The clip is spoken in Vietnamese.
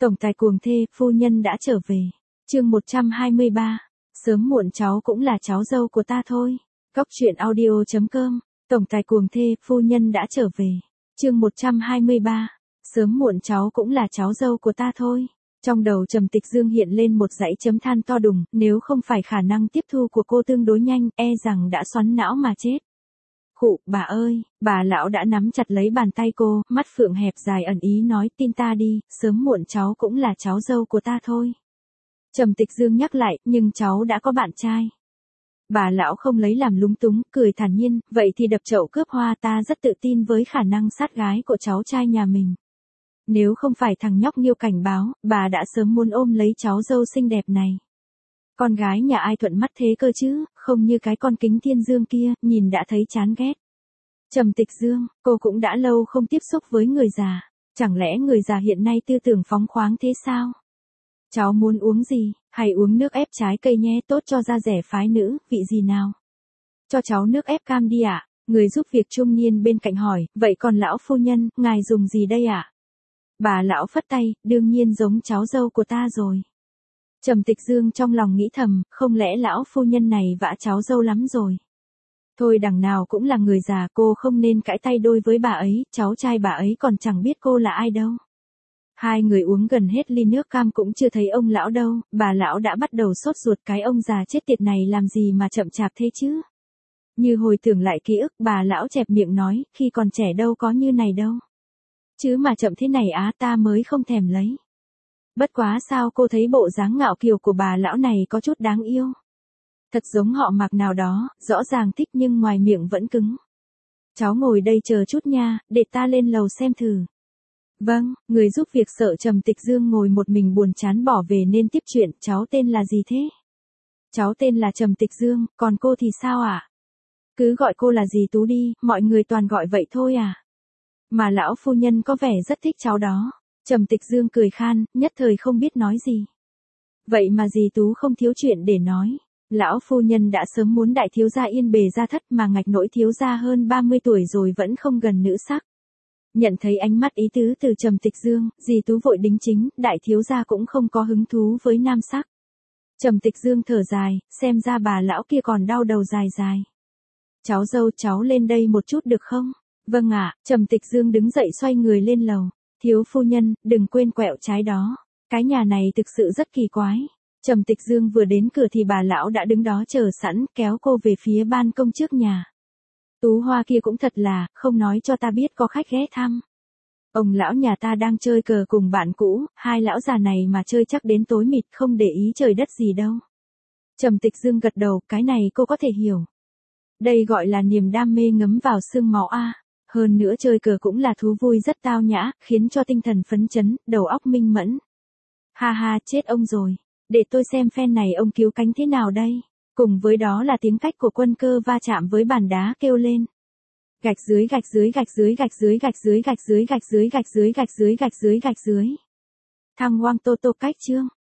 Tổng tài cuồng thê, phu nhân đã trở về. Chương 123. Sớm muộn cháu cũng là cháu dâu của ta thôi. Góc truyện audio.com. Tổng tài cuồng thê, phu nhân đã trở về. Chương 123. Sớm muộn cháu cũng là cháu dâu của ta thôi. Trong đầu Trầm Tịch Dương hiện lên một dãy chấm than to đùng, nếu không phải khả năng tiếp thu của cô tương đối nhanh, e rằng đã xoắn não mà chết. Khụ, bà ơi, bà lão đã nắm chặt lấy bàn tay cô, mắt phượng hẹp dài ẩn ý nói tin ta đi, sớm muộn cháu cũng là cháu dâu của ta thôi. Trầm Tịch Dương nhắc lại, nhưng cháu đã có bạn trai. Bà lão không lấy làm lúng túng, cười thản nhiên, vậy thì đập chậu cướp hoa, ta rất tự tin với khả năng sát gái của cháu trai nhà mình. Nếu không phải thằng nhóc Nghiêu cảnh báo, bà đã sớm muốn ôm lấy cháu dâu xinh đẹp này. Con gái nhà ai thuận mắt thế cơ chứ, không như cái con Kính Thiên Dương kia, nhìn đã thấy chán ghét. Trầm Tịch Dương, cô cũng đã lâu không tiếp xúc với người già, chẳng lẽ người già hiện nay tư tưởng phóng khoáng thế sao? Cháu muốn uống gì, hay uống nước ép trái cây nhé, tốt cho da dẻ phái nữ, vị gì nào? Cho cháu nước ép cam đi ạ. Người giúp việc trung niên bên cạnh hỏi, vậy còn lão phu nhân, ngài dùng gì đây ạ? Bà lão phất tay, đương nhiên giống cháu dâu của ta rồi. Trầm Tịch Dương trong lòng nghĩ thầm, không lẽ lão phu nhân này vã cháu dâu lắm rồi. Thôi đằng nào cũng là người già, cô không nên cãi tay đôi với bà ấy, cháu trai bà ấy còn chẳng biết cô là ai đâu. Hai người uống gần hết ly nước cam cũng chưa thấy ông lão đâu, bà lão đã bắt đầu sốt ruột, cái ông già chết tiệt này làm gì mà chậm chạp thế chứ. Như hồi tưởng lại ký ức, bà lão chẹp miệng nói, khi còn trẻ đâu có như này đâu. Chứ mà chậm thế này á, ta mới không thèm lấy. Bất quá sao cô thấy bộ dáng ngạo kiều của bà lão này có chút đáng yêu. Thật giống họ Mạc nào đó, rõ ràng thích nhưng ngoài miệng vẫn cứng. Cháu ngồi đây chờ chút nha, để ta lên lầu xem thử. Vâng, người giúp việc sợ Trầm Tịch Dương ngồi một mình buồn chán bỏ về nên tiếp chuyện, cháu tên là gì thế? Cháu tên là Trầm Tịch Dương, còn cô thì sao ạ? Cứ gọi cô là dì Tú đi, mọi người toàn gọi vậy thôi à? Mà lão phu nhân có vẻ rất thích cháu đó. Trầm Tịch Dương cười khan, nhất thời không biết nói gì. Vậy mà dì Tú không thiếu chuyện để nói. Lão phu nhân đã sớm muốn đại thiếu gia yên bề gia thất mà ngạch nỗi thiếu gia hơn 30 tuổi rồi vẫn không gần nữ sắc. Nhận thấy ánh mắt ý tứ từ Trầm Tịch Dương, dì Tú vội đính chính, đại thiếu gia cũng không có hứng thú với nam sắc. Trầm Tịch Dương thở dài, xem ra bà lão kia còn đau đầu dài dài. Cháu dâu, cháu lên đây một chút được không? Vâng ạ. Trầm Tịch Dương đứng dậy xoay người lên lầu. Thiếu phu nhân, đừng quên quẹo trái đó. Cái nhà này thực sự rất kỳ quái. Trầm Tịch Dương vừa đến cửa thì bà lão đã đứng đó chờ sẵn, kéo cô về phía ban công trước nhà. Tú Hoa kia cũng thật là, không nói cho ta biết có khách ghé thăm. Ông lão nhà ta đang chơi cờ cùng bạn cũ, hai lão già này mà chơi chắc đến tối mịt không để ý trời đất gì đâu. Trầm Tịch Dương gật đầu, cái này cô có thể hiểu. Đây gọi là niềm đam mê ngấm vào xương máu a. Hơn nữa chơi cờ cũng là thú vui rất tao nhã, khiến cho tinh thần phấn chấn, đầu óc minh mẫn. Ha ha, chết ông rồi. Để tôi xem phen này ông cứu cánh thế nào đây. Cùng với đó là tiếng cách của Quân Cơ va chạm với bàn đá kêu lên. Gạch dưới gạch dưới gạch dưới gạch dưới gạch dưới gạch dưới gạch dưới gạch dưới gạch dưới gạch dưới gạch dưới. Thăng Hoang Tô Tô cách chương.